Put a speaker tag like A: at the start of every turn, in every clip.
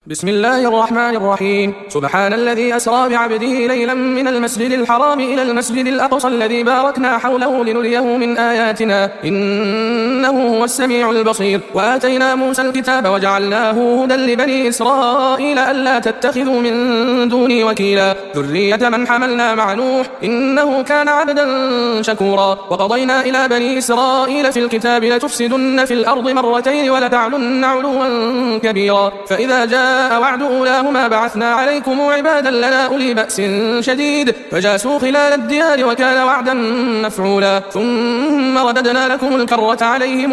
A: بسم الله الرحمن الرحيم. سبحان الذي أسرى بعبده ليلا من المسجد الحرام إلى المسجد الأقصى الذي باركنا حوله لنريه من آياتنا إنه هو السميع البصير. وآتينا موسى الكتاب وجعلناه هدى لبني إسرائيل ألا تتخذوا من دوني وكيلا ذرية من حملنا مع نوح إنه كان عبدا شكورا. وقضينا إلى بني إسرائيل في الكتاب لتفسدن في الأرض مرتين ولتعلن علوا كبيرا. فإذا جاء وعد أولاهما بعثنا عليكم عبادا لنا أولي بأس شديد فجاسوا خلال الديار وكان وعدا مفعولا. ثم رددنا لكم الكرة عليهم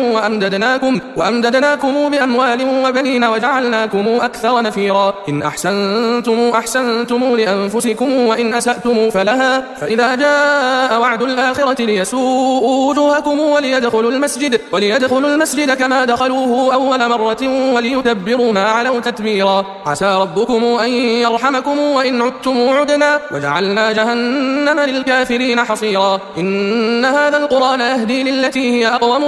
A: وأمددناكم بأموال وبنين وجعلناكم أكثر نفيرا. إن أحسنتم لأنفسكم وإن أسأتم فلها. فإذا جاء وعد الآخرة ليسوءوا وجوهكم وليدخلوا المسجد كما دخلوه أول مرة وليتبروا ما علوا تتبيرا. عسى ربكم أن يرحمكم وإن عدتم عدنا وجعلنا جهنم للكافرين حصيرا. إن هذا القرآن يهدي للتي هي أقوم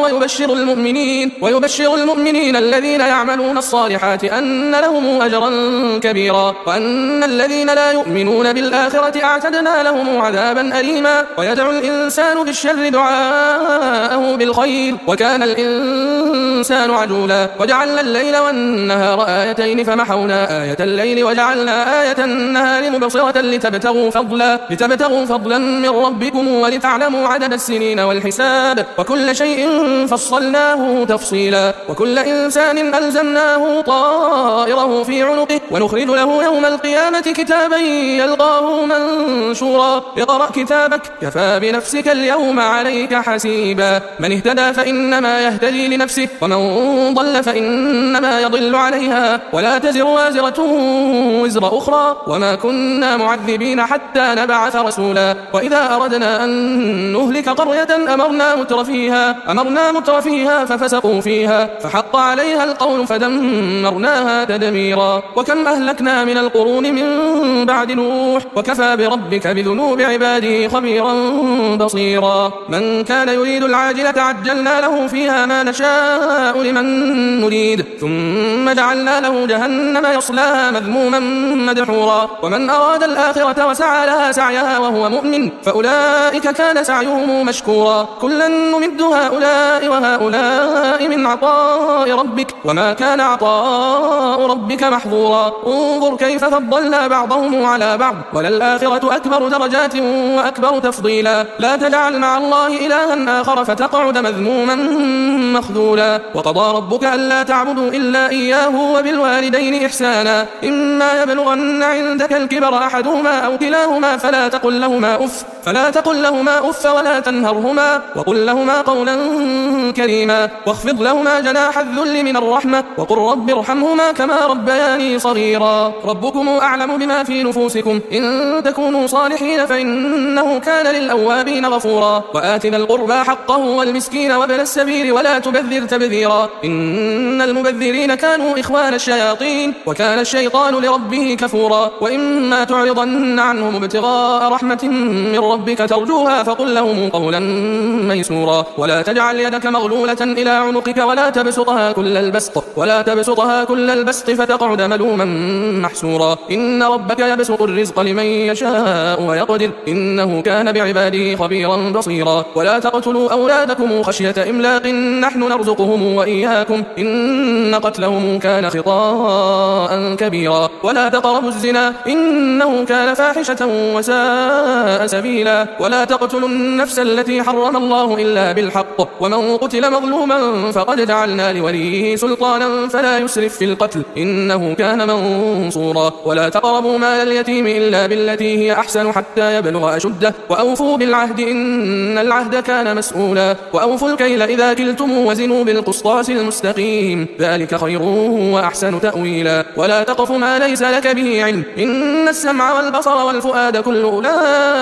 A: ويبشر المؤمنين الذين يعملون الصالحات أن لهم أجرا كبيرا وأن الذين لا يؤمنون بالآخرة أعتدنا لهم عذابا أليما. ويدعو الإنسان بالشر دعاءه بالخير وكان الإنسان عجولا. وجعلنا الليل والنهار آيتين فمحونا آية الليل وجعلنا آية النهار مبصرة لتبتغوا فضلا من ربكم ولتعلموا عدد السنين والحساب وكل شيء فصلناه تفصيلا. وكل إنسان ألزمناه طائره في عنقه ونخرج له يوم القيامة كتابا يلقاه منشورا. اقرأ كتابك كفى بنفسك اليوم عليك حسيبا. من اهتدى فإنما يهتدي لنفسه ومن ضل فإنما يضل عليها ولا تزر وازرة وزر أخرى وما كنا معذبين حتى نبعث رسولا. وإذا أردنا أن نهلك قرية أمرنا متر فيها ففسقوا فيها فحق عليها القول فدمرناها تدميرا. وكم أهلكنا من القرون من بعد نوح وكفى بربك بذنوب عباده خبيرا بصيرا. من كان يريد العاجلة عجلنا له فيها ما نشاء لمن نريد ثم جعلنا له جهنم يصلاها مذموما مدحورا. ومن أراد الآخرة وسعى لها سعيها وهو مؤمن فأولئك كان سعيهم مشكورا. كلا نمد هؤلاء وهؤلاء من عطاء ربك وما كان عطاء ربك محظورا. انظر كيف فضلنا بعضهم على بعض وللآخرة أكبر درجات وأكبر تفضيلا. لا تجعل مع الله إلها آخر فتقعد مذموما مخذولا. وقضى ربك ألا تعبدوا إلا إياه وبالوالدين إحسانا. إما يبلغن عندك الكبر أحدهما أو كلاهما فلا تقل لهما أف ولا تنهرهما وقل لهما قولا كريما. واخفض لهما جناح الذل من الرحمة وقل رب ارحمهما كما ربياني صغيرا. ربكم أعلم بما في نفوسكم إن تكونوا صالحين فإنه كان للأوابين غفورا. وآت ذا القربى حقه والمسكين وابن السبيل ولا تبذر تبذيرا إن المبذرين كانوا إخوان الشياطين وكان الشيطان لربه كفورا. وإما تعرضن عنهم ابتغاء رحمة من ربك ترجوها فقل لهم قولا ميسورا. ولا تجعل يدك مغلولة إلى عنقك ولا تبسطها كل البسط فتقعد ملوما محسورا. إن ربك يبسط الرزق لمن يشاء ويقدر إنه كان بعباده خبيرا بصيرا. ولا تقتلوا أولادكم خشية إملاق نحن نرزقهم وإياكم إن قتلهم كان خطاء كبيرا. ولا تقربوا الزنا إنه كان فاحشة وساء سبيلا. ولا تقتلوا النفس التي حرم الله إلا بالحق ومن قتل مظلوما فقد جعلنا لوليه سلطانا فلا يسرف في القتل إنه كان منصورا. ولا تقربوا مال اليتيم إلا بالتي هي أحسن حتى يبلغ أشده وأوفوا بالعهد إن العهد كان مسؤولا. وأوفوا الكيل إذا كلتم وزنوا بالقسطاس المستقيم ذلك خير وأحسن تأويلا. ولا تقف ما ليس لك به علم إن السمع والبصر والفؤاد كل أولئك كان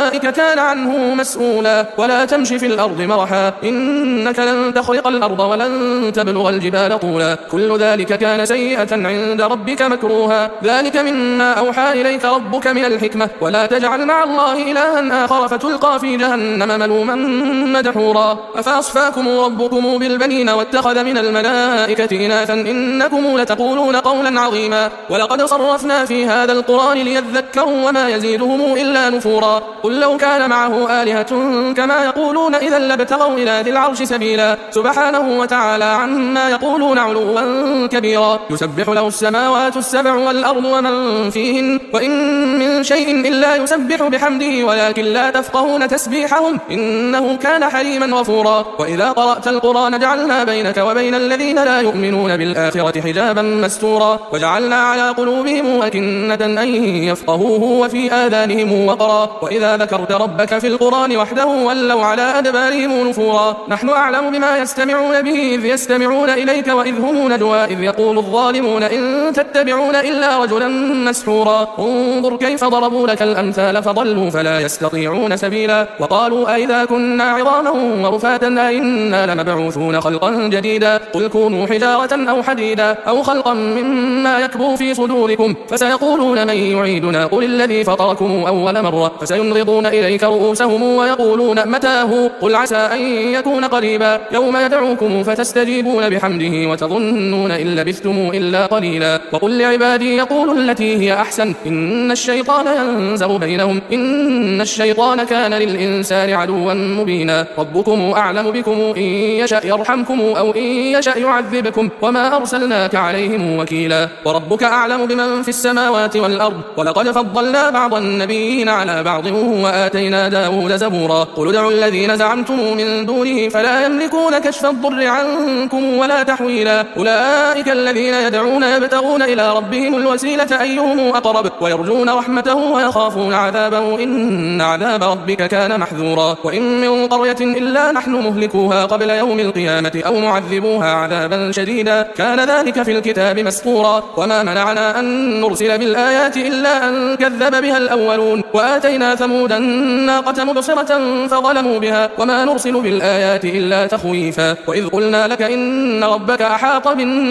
A: كان عنه مسؤولا ولا تمشي في الأرض مرحا إنك لن تخرق الأرض ولن تبلغ الجبال طولا كل ذلك كان سيئة عند ربك مكروها ذلك مما أوحى إليك ربك من الحكمة ولا تجعل مع الله إلها آخر فتلقى في جهنم ملوما مدحورا أفأصفاكم ربكم بالبنين واتخذ من الملائكة إناثا إنكم لتقولون قولا عظيما ولقد صرفنا في هذا القرآن ليذكروا وما يزيدهم إلا نفورا قل لو كان معه آلهة كما يقولون إذا لابتغوا إلى ذي العرش سبيلا سبحانه وتعالى عما يقولون علوا كبيرا يسبح له السماوات السبع والأرض ومن فيهن وإن من شيء إلا يسبح بحمده ولكن لا تفقهون تسبيحهم إنه كان حليما غفورا وإذا قرأت القرآن جعلنا بينك وبين الذين لا يؤمنون بالآخرة حجابا مستورا وجعلنا على قلوبهم أكنة أن يفقهوه وفي آذانهم وقرا وإذا ذكرت ربك في القرآن وحده ولوا على أدبارهم نفورا نحن أعلم بما يستمعون به إذ يستمعون إليك وإذ هم نجوى إذ يقول الظالمون إن تتبعون إلا رجلا مسحورا انظر كيف ضربوا لك الأمثال فضلوا فلا يستطيعون سبيلا وقالوا أئذا كنا عظاما ورفاتا أئنا لمبعوثون خلقا جديدا قل كونوا حجارة أو حديدا أو خلقا مما يكبر في صدوركم فسيقولون من يعيدنا قل الذي فطركم أول مرة فسينغضون إليك رؤوسهم ويقولون متاه قل عسى أن يكون قريبا يوم يدعوكم فتستجيبون بحمده وتظنون إن لبثتم إلا قليلا وقل لعبادي يقولوا التي هي أحسن إن الشيطان ينزغ بينهم إن الشيطان كان للإنسان عدوا مبينا ربكم أعلم بكم إن يشأ يرحمكم أو إن يشأ يعذبكم وما أرسلناك عليهم وكيلا وربك أعلم بمن في السماوات والأرض ولقد فضلنا بعض النبيين على بعض وآتينا داود زبورا قل ادعوا الذين زعمتم من دونه فلا يملكون كشف الضر عنكم ولا تحويلا أولئك الذين يدعون يبتغون إلى ربهم الوسيلة أيهم أقرب ويرجون رحمته ويخافون عذابه إن عذاب ربك كان محذورا وإن من قرية إلا نحن مهلكوها قبل يوم القيامة أو معذبوها عذابا شديدا كان ذلك في الكتاب مسطورا وما منعنا أن نرسل بالآيات إلا أن كذب بها الأولون وآتينا ثمود الناقة مبصرة فظلموا بها وما نرسل بالآيات إلا تخويفا وإذ قلنا لك إن ربك أحاط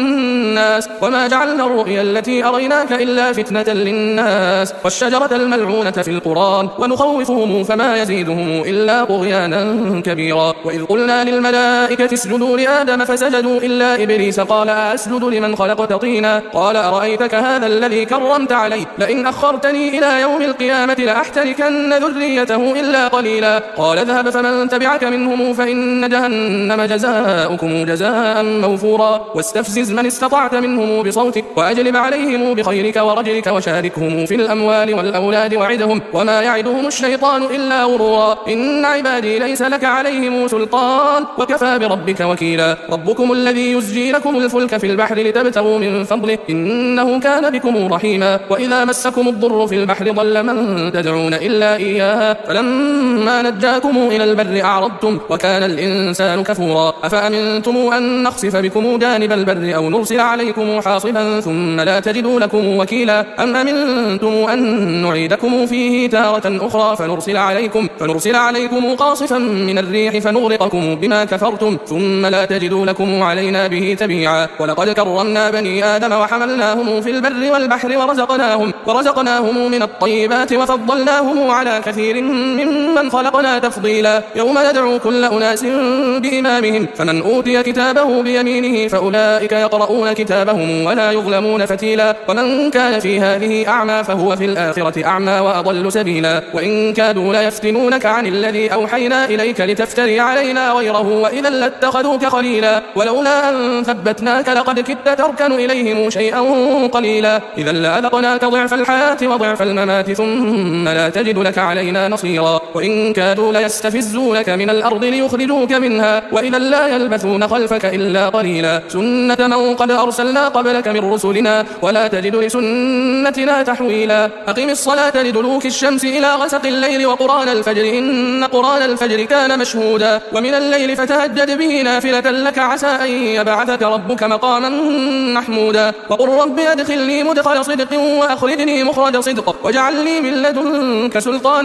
A: بالناس وما جعلنا الرؤيا التي أريناك إلا فتنة للناس والشجرة الملعونة في القرآن ونخوفهم فما يزيدهم إلا طغيانا كبيرا وإذ قلنا للملائكة اسجدوا لآدم فسجدوا إلا إبليس قال أسجد لمن خلقت طينا قال أرأيتك هذا الذي كرمت علي لئن أخرتني إلى يوم القيامة لأحتركن ذريته إلا قليلا قال اذهب فمن تبعك منهم فإن جهنم جزاؤكم جزاء موفورا واستفزز من استطعت منهم بصوتك وأجلب عليهم بخيرك ورجلك وشاركهم في الأموال والأولاد وعدهم وما يعدهم الشيطان إلا غرورا إن عبادي ليس لك عليهم سلطان وكفى بربك وكيلا ربكم الذي يزجي لكم الفلك في البحر لتبتغوا من فضله إنه كان بكم رحيما وإذا مسكم الضر في البحر ضل من تدعون إلا إياه فلما نجاكم إلى البر أعرضتم وكان الإنسان كفورا أفأمنتم أن نخسف بكم جانب البر أو نرسل عليكم حاصبا ثم لا تجدوا لكم وكيلا أم أمنتم أن نعيدكم فيه تارة أخرى فنرسل عليكم قاصفا من الريح فنغرقكم بما كفرتم ثم لا تجدوا لكم علينا به تبيعا ولقد كرمنا بني آدم وحملناهم في البر والبحر ورزقناهم من الطيبات وفضلناهم على كثير ممن خلقنا تفضيلا يوم ندعو كل أناس بإمامهم فمن أوتي كتابه بيمينه فأولئك يقرؤون كتابهم ولا يظلمون فتيلا ومن كان في هذه أعمى فهو في الآخرة أعمى وأضل سبيلا وإن كادوا ليفتنونك عن الذي أوحينا إليك لتفتري علينا غيره وإذا لاتخذوك خليلا ولولا أن ثبتناك لقد كدت تركن إليهم شيئا قليلا إذا لأذقناك ضعف الحياة وضعف الممات ثم لا تجد لك علينا نصيرا وإن كادوا ليستفزونك من الأرض ليخرجوك منها وإذا لا يلبثون خلفك إلا قليلا سنة من قد أرسلنا قبلك من رسلنا ولا تجد لسنتنا تحويلا أقم الصلاة لدلوك الشمس إلى غسق الليل وقرآن الفجر إن قرآن الفجر كان مشهودا ومن الليل فتهجد به نافلة لك عسى أن يبعثك ربك مقاما محمودا وقل رب أدخلني مدخل صدق وأخرجني مخرج صدق واجعل لي من لدنك سلطانا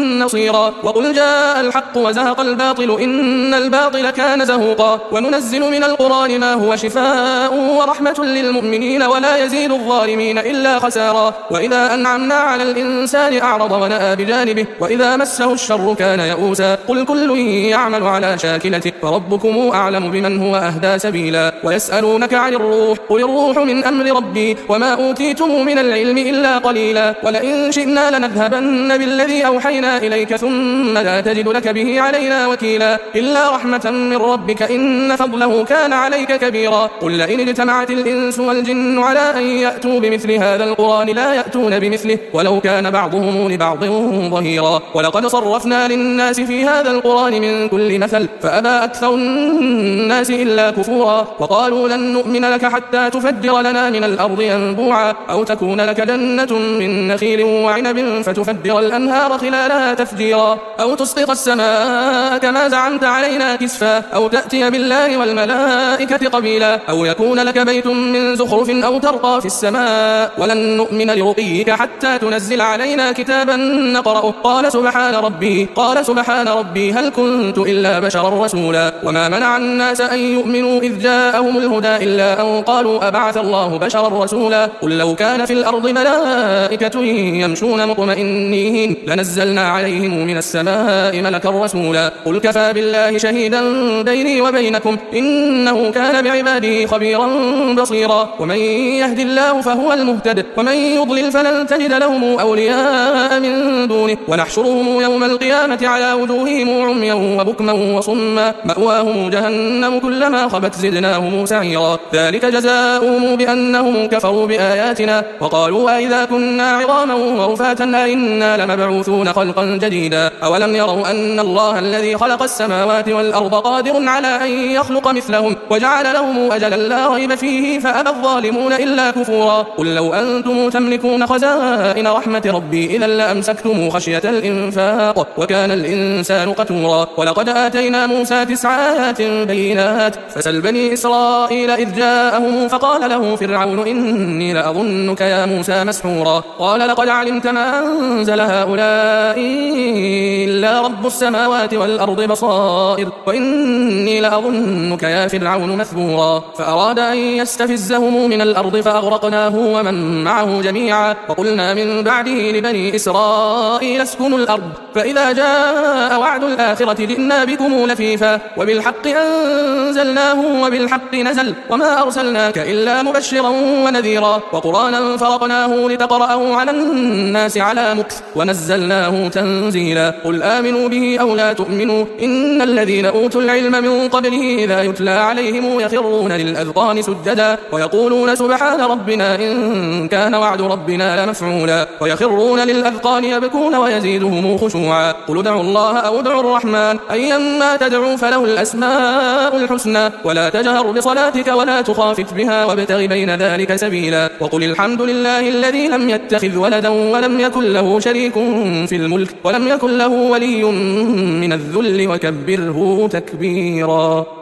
A: نصيرا وقل جاء الحق وزهق الباطل إن الباطل كان زهوقا وننزل من القرآن ما هو شفاء ورحمة للمؤمنين ولا يزيد الظالمين إلا خسارا وإذا أنعمنا على الإنسان أعرض ونأى بجانبه وإذا مسه الشر كان يئوسا قل كل يعمل على شاكلته فربكم أعلم بمن هو أهدى سبيلا ويسألونك عن الروح قل الروح من أمر ربي وما أوتيتم من العلم إلا قليلا ولئن شئنا لنذهبن بالذي أوحينا إليك ثم لا تجد لك به علينا وكيلا إلا رحمة من ربك إن فضله كان عليك كبيرا قل لئن اجتمعت الإنس والجن على أن يأتوا بمثل هذا القرآن لا يأتون بمثله ولو كان بعضهم لبعض ظهيرا ولقد صرفنا للناس في هذا القرآن من كل مثل فأبى أكثر الناس إلا كفورا وقالوا لن نؤمن لك حتى تفجر لنا من الأرض ينبوعا أو تكون لك جنة من نخيل وعنب فتفجر الأنهار خلالها تفجيرا أو تسقط السماء كما زعمت علينا كسفا أو تأتي بالله والملائكة قبيلا أو يكون لك بيت من زخرف أو ترقى في السماء ولن نؤمن لرقيك حتى تنزل علينا كتابا نقرأه قال سبحان ربي هل كنت إلا بشرا رسولا وما منع الناس أن يؤمنوا إذ جاءهم الهدى إلا أن قالوا أبعث الله بشرا رسولا قل لو كان في الأرض ملائكة يمشون مطمئنين لنزلنا عليهم من السماء ملكا رسولا قل كفى بالله شهيدا بيني وبينكم إنه كان بعباده خبيرا بصيرا ومن يهد الله فهو المهتد ومن يضلل فلن تجد لهم أولياء من دونه ونحشرهم يوم القيامة على وجوههم عميا وبكما وصما مأواهم جهنم كلما خبت زدناهم سعيرا ذلك جزاؤهم بأنهم كفروا بآياتنا وقالوا أئذا كنا عظاما ورفاتا أئنا لمبعوثون خلقا جديدا أولم يروا أن الله الذي خلق السماوات والأرض قادر على أن يخلق مثلهم وجعل لهم أجلا لا ريب فيه فأبى الظالمون إلا كفورا قل لو أنتم تملكون خزائن رحمة ربي إذا لأمسكتم خشية الإنفاق وكان الإنسان قتورا ولقد آتينا موسى 9 آيات بينات فسل بني إسرائيل إذ جاءهم فقال له فرعون إني لأظنك يا موسى مسحورا قال لقد علمت ما أنزل هؤلاء إلا رب السماوات والأرض بصائر وإني لأظنك يا فرعون مثبورا فأراد أن يستفزهم من الأرض فأغرقناه ومن معه جميعا وقلنا من بعده لبني إسرائيل اسكنوا الأرض فإذا جاء وعد الآخرة جئنا بكم لفيفا وبالحق أنزلناه وبالحق نزل وما أرسلناك إلا مبشرا ونذيرا وقرآنا فرقناه لتقرأه على الناس على مكث ونزلناه تنزيلا قل آمنوا به أو لا تؤمنوا إن الذين أوتوا العلم من قبله إذا يتلى عليهم يخرون للأذقان سجدا ويقولون سبحان ربنا إن كان وعد ربنا لمفعولا ويخرون للأذقان يبكون ويزيدهم خشوعا قل ادعوا الله أو ادعوا الرحمن أيما تدعوا فله الأسماء الحسنى ولا تجهر بصلاتك ولا تخافت بها وابتغ بين ذلك سبيلا وقل الحمد لله الذي لم يتخذ ولدا ولم يكن له شريك في الملك ولم يكن له ولي من الذل وكبره تكبيرا.